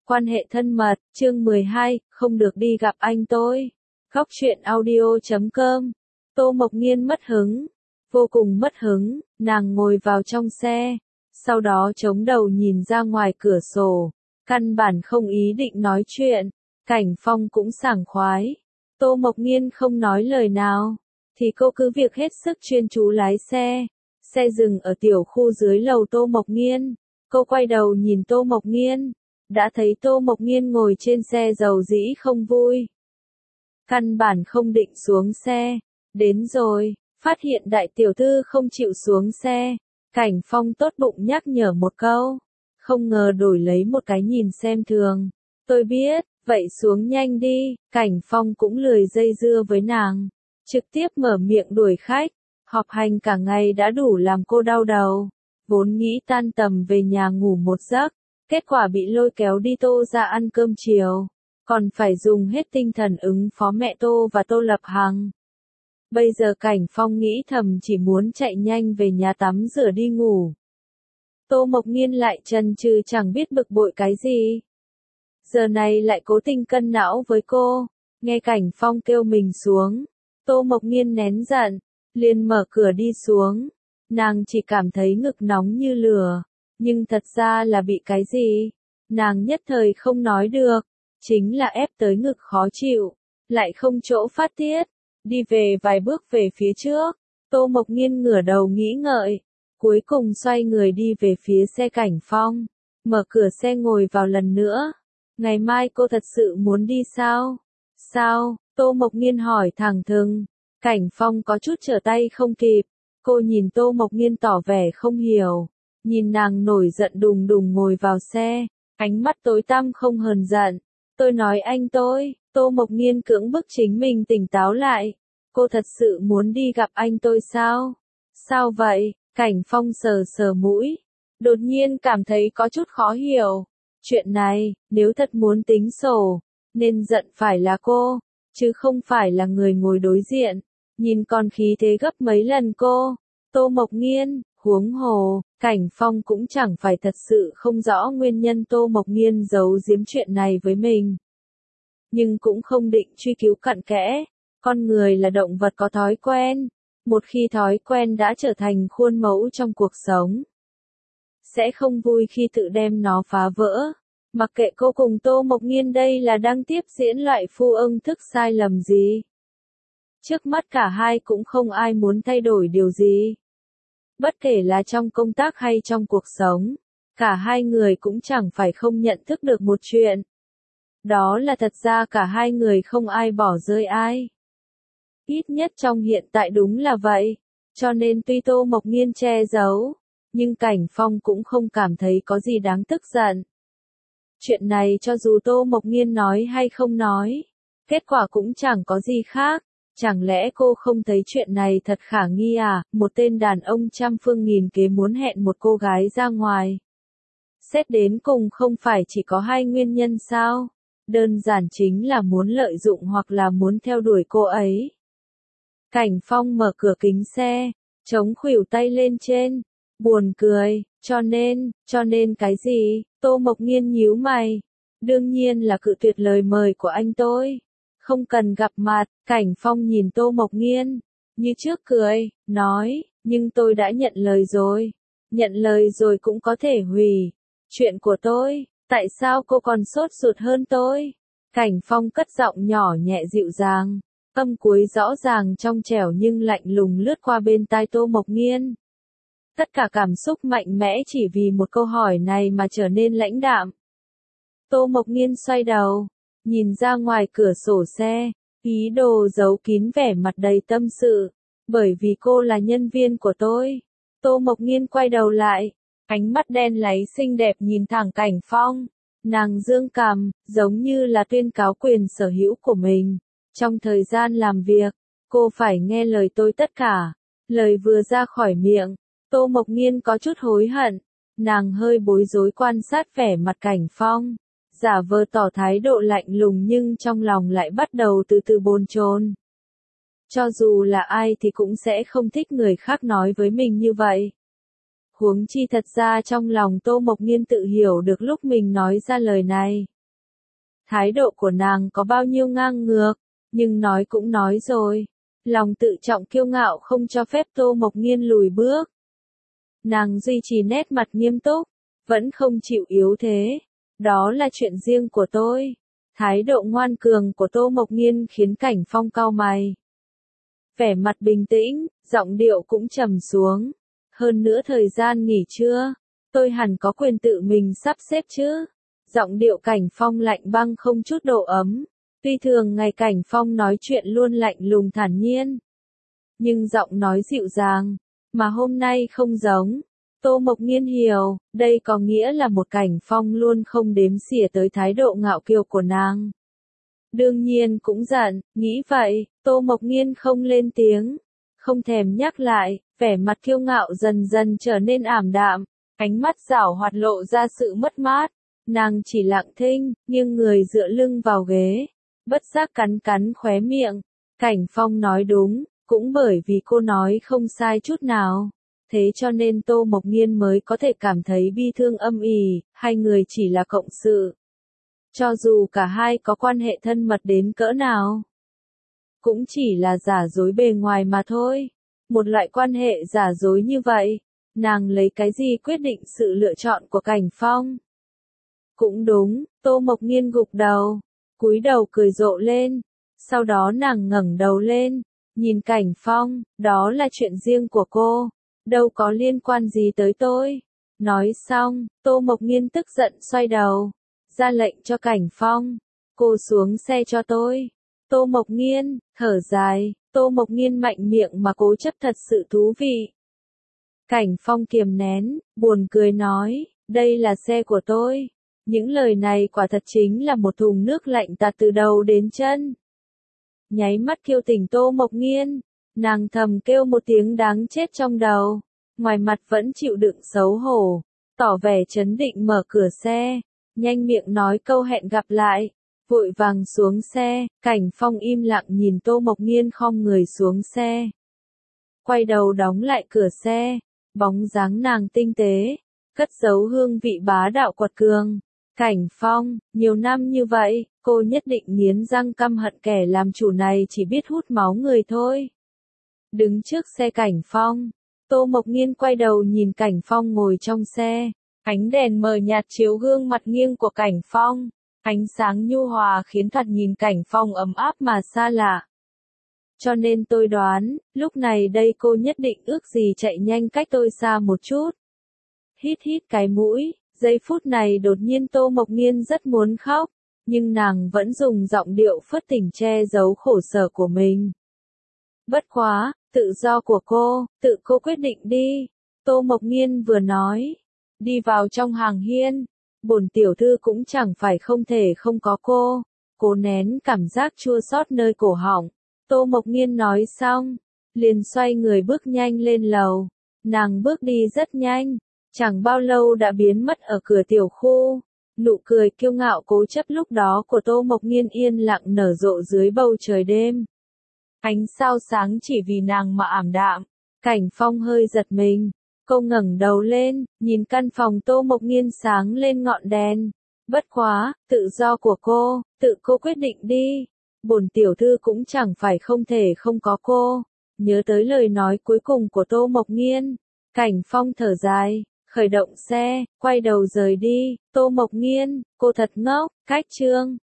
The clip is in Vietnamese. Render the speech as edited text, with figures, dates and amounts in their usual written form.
Quan hệ thân mật, chương 12, không được đi gặp anh tôi. Góc truyện audio.com. Tô Mộc Nghiên mất hứng, vô cùng mất hứng, nàng ngồi vào trong xe, sau đó chống đầu nhìn ra ngoài cửa sổ, căn bản không ý định nói chuyện, cảnh phong cũng sảng khoái. Tô Mộc Nghiên không nói lời nào, thì cô cứ việc hết sức chuyên chú lái xe. Xe dừng ở tiểu khu dưới lầu Tô Mộc Nghiên, cô quay đầu nhìn Tô Mộc Nghiên, đã thấy Tô Mộc Nghiên ngồi trên xe dầu dĩ không vui. Căn bản không định xuống xe, đến rồi, phát hiện đại tiểu thư không chịu xuống xe, cảnh phong tốt bụng nhắc nhở một câu, không ngờ đổi lấy một cái nhìn xem thường. Tôi biết, vậy xuống nhanh đi, cảnh phong cũng lười dây dưa với nàng, trực tiếp mở miệng đuổi khách, họp hành cả ngày đã đủ làm cô đau đầu, vốn nghĩ tan tầm về nhà ngủ một giấc, kết quả bị lôi kéo đi Tô ra ăn cơm chiều, còn phải dùng hết tinh thần ứng phó mẹ Tô và Tô Lập Hằng. Bây giờ cảnh phong nghĩ thầm chỉ muốn chạy nhanh về nhà tắm rửa đi ngủ. Tô Mộc Nghiên lại chần chừ chẳng biết bực bội cái gì. Giờ này lại cố tình cân não với cô, nghe cảnh phong kêu mình xuống. Tô Mộc Nghiên nén giận, liền mở cửa đi xuống. Nàng chỉ cảm thấy ngực nóng như lửa, nhưng thật ra là bị cái gì? Nàng nhất thời không nói được, chính là ép tới ngực khó chịu, lại không chỗ phát tiết. Đi về vài bước về phía trước, Tô Mộc Nghiên ngửa đầu nghĩ ngợi, cuối cùng xoay người đi về phía xe cảnh phong, mở cửa xe ngồi vào lần nữa. Ngày mai cô thật sự muốn đi sao? Sao? Tô Mộc Nghiên hỏi thẳng thừng. Cảnh phong có chút trở tay không kịp, cô nhìn Tô Mộc Nghiên tỏ vẻ không hiểu, nhìn nàng nổi giận đùng đùng ngồi vào xe, ánh mắt tối tăm không hờn giận. Tôi nói anh tôi, Tô Mộc Nghiên cưỡng bức chính mình tỉnh táo lại, cô thật sự muốn đi gặp anh tôi sao? Sao vậy? Cảnh phong sờ sờ mũi, đột nhiên cảm thấy có chút khó hiểu. Chuyện này, nếu thật muốn tính sổ, nên giận phải là cô, chứ không phải là người ngồi đối diện, nhìn còn khí thế gấp mấy lần cô. Tô Mộc Nghiên, huống hồ, cảnh phong cũng chẳng phải thật sự không rõ nguyên nhân Tô Mộc Nghiên giấu giếm chuyện này với mình. Nhưng cũng không định truy cứu cặn kẽ, con người là động vật có thói quen, một khi thói quen đã trở thành khuôn mẫu trong cuộc sống, sẽ không vui khi tự đem nó phá vỡ. Mặc kệ cô cùng Tô Mộc Nghiên đây là đang tiếp diễn loại phu ông thức sai lầm gì. Trước mắt cả hai cũng không ai muốn thay đổi điều gì. Bất kể là trong công tác hay trong cuộc sống, cả hai người cũng chẳng phải không nhận thức được một chuyện. Đó là thật ra cả hai người không ai bỏ rơi ai. Ít nhất trong hiện tại đúng là vậy. Cho nên tuy Tô Mộc Nghiên che giấu, nhưng cảnh phong cũng không cảm thấy có gì đáng tức giận. Chuyện này cho dù Tô Mộc Nghiên nói hay không nói, kết quả cũng chẳng có gì khác. Chẳng lẽ cô không thấy chuyện này thật khả nghi à? Một tên đàn ông trăm phương nghìn kế muốn hẹn một cô gái ra ngoài. Xét đến cùng không phải chỉ có hai nguyên nhân sao? Đơn giản chính là muốn lợi dụng hoặc là muốn theo đuổi cô ấy. Cảnh phong mở cửa kính xe, chống khuỷu tay lên trên, buồn cười, cho nên cái gì? Tô Mộc Nghiên nhíu mày. Đương nhiên là cự tuyệt lời mời của anh tôi. Không cần gặp mặt. Cảnh phong nhìn Tô Mộc Nghiên, như trước cười, nói, nhưng tôi đã nhận lời rồi. Nhận lời rồi cũng có thể hủy. Chuyện của tôi, tại sao cô còn sốt ruột hơn tôi? Cảnh phong cất giọng nhỏ nhẹ dịu dàng, âm cuối rõ ràng trong trẻo nhưng lạnh lùng lướt qua bên tai Tô Mộc Nghiên. Tất cả cảm xúc mạnh mẽ chỉ vì một câu hỏi này mà trở nên lãnh đạm. Tô Mộc Nghiên xoay đầu, nhìn ra ngoài cửa sổ xe, ý đồ giấu kín vẻ mặt đầy tâm sự, bởi vì cô là nhân viên của tôi. Tô Mộc Nghiên quay đầu lại, ánh mắt đen láy xinh đẹp nhìn thẳng cảnh phong, nàng dương cằm, giống như là tuyên cáo quyền sở hữu của mình. Trong thời gian làm việc, cô phải nghe lời tôi tất cả. Lời vừa ra khỏi miệng, Tô Mộc Nghiên có chút hối hận, nàng hơi bối rối quan sát vẻ mặt cảnh phong, giả vờ tỏ thái độ lạnh lùng nhưng trong lòng lại bắt đầu từ từ bồn chồn. Cho dù là ai thì cũng sẽ không thích người khác nói với mình như vậy. Huống chi thật ra trong lòng Tô Mộc Nghiên tự hiểu được lúc mình nói ra lời này, Thái độ của nàng có bao nhiêu ngang ngược, nhưng nói cũng nói rồi. Lòng tự trọng kiêu ngạo không cho phép Tô Mộc Nghiên lùi bước. Nàng duy trì nét mặt nghiêm túc, vẫn không chịu yếu thế. Đó là chuyện riêng của tôi. Thái độ ngoan cường của Tô Mộc Nghiên khiến Cảnh Phong cau mày. Vẻ mặt bình tĩnh, giọng điệu cũng trầm xuống. Hơn nữa thời gian nghỉ trưa, tôi hẳn có quyền tự mình sắp xếp chứ. Giọng điệu Cảnh Phong lạnh băng không chút độ ấm. Tuy thường ngày Cảnh Phong nói chuyện luôn lạnh lùng thản nhiên, nhưng giọng nói dịu dàng, mà hôm nay không giống. Tô Mộc Nghiên hiểu, đây có nghĩa là một Cảnh Phong luôn không đếm xỉa tới thái độ ngạo kiêu của nàng. Đương nhiên cũng giận, nghĩ vậy, Tô Mộc Nghiên không lên tiếng, không thèm nhắc lại, vẻ mặt kiêu ngạo dần dần trở nên ảm đạm, ánh mắt giảo hoạt lộ ra sự mất mát. Nàng chỉ lặng thinh, nghiêng người dựa lưng vào ghế, bất giác cắn cắn khóe miệng. Cảnh Phong nói đúng, cũng bởi vì cô nói không sai chút nào. Thế cho nên Tô Mộc Nghiên mới có thể cảm thấy bi thương âm ỉ, hai người chỉ là cộng sự. Cho dù cả hai có quan hệ thân mật đến cỡ nào, cũng chỉ là giả dối bề ngoài mà thôi. Một loại quan hệ giả dối như vậy, nàng lấy cái gì quyết định sự lựa chọn của Cảnh Phong? Cũng đúng, Tô Mộc Nghiên gục đầu, cúi đầu cười rộ lên. Sau đó nàng ngẩng đầu lên, nhìn Cảnh Phong, đó là chuyện riêng của cô, đâu có liên quan gì tới tôi. Nói xong, Tô Mộc Nghiên tức giận xoay đầu, ra lệnh cho Cảnh Phong, cô xuống xe cho tôi. Tô Mộc Nghiên, thở dài, Tô Mộc Nghiên mạnh miệng mà cố chấp thật sự thú vị. Cảnh Phong kiềm nén, buồn cười nói, đây là xe của tôi. Những lời này quả thật chính là một thùng nước lạnh tạt từ đầu đến chân. Nháy mắt kiêu tỉnh Tô Mộc Nghiên, nàng thầm kêu một tiếng đáng chết trong đầu, ngoài mặt vẫn chịu đựng xấu hổ, tỏ vẻ trấn định mở cửa xe, nhanh miệng nói câu hẹn gặp lại, vội vàng xuống xe. Cảnh Phong im lặng nhìn Tô Mộc Nghiên khom người xuống xe, quay đầu đóng lại cửa xe, bóng dáng nàng tinh tế, cất giấu hương vị bá đạo quật cường. Cảnh Phong, nhiều năm như vậy, cô nhất định nghiến răng căm hận kẻ làm chủ này chỉ biết hút máu người thôi. Đứng trước xe Cảnh Phong, Tô Mộc Nghiên quay đầu nhìn Cảnh Phong ngồi trong xe, ánh đèn mờ nhạt chiếu gương mặt nghiêng của Cảnh Phong, ánh sáng nhu hòa khiến thoạt nhìn Cảnh Phong ấm áp mà xa lạ. Cho nên tôi đoán, lúc này đây cô nhất định ước gì chạy nhanh cách tôi xa một chút. Hít hít cái mũi. Giây phút này đột nhiên Tô Mộc Nghiên rất muốn khóc, nhưng nàng vẫn dùng giọng điệu phớt tình che giấu khổ sở của mình. Bất quá, tự do của cô, tự cô quyết định đi. Tô Mộc Nghiên vừa nói, đi vào trong hàng hiên, bổn tiểu thư cũng chẳng phải không thể không có cô. Cố nén cảm giác chua xót nơi cổ họng. Tô Mộc Nghiên nói xong, liền xoay người bước nhanh lên lầu. Nàng bước đi rất nhanh. Chẳng bao lâu đã biến mất ở cửa tiểu khu. Nụ cười kiêu ngạo cố chấp lúc đó của Tô Mộc Nghiên yên lặng nở rộ dưới bầu trời đêm. Ánh sao sáng chỉ vì nàng mà ảm đạm. Cảnh Phong hơi giật mình. Cô ngẩng đầu lên, nhìn căn phòng Tô Mộc Nghiên sáng lên ngọn đèn. Bất quá, tự do của cô, tự cô quyết định đi. Bổn tiểu thư cũng chẳng phải không thể không có cô. Nhớ tới lời nói cuối cùng của Tô Mộc Nghiên, Cảnh Phong thở dài. Khởi động xe, quay đầu rời đi. Tô Mộc Nghiên, cô thật ngốc. Cách chương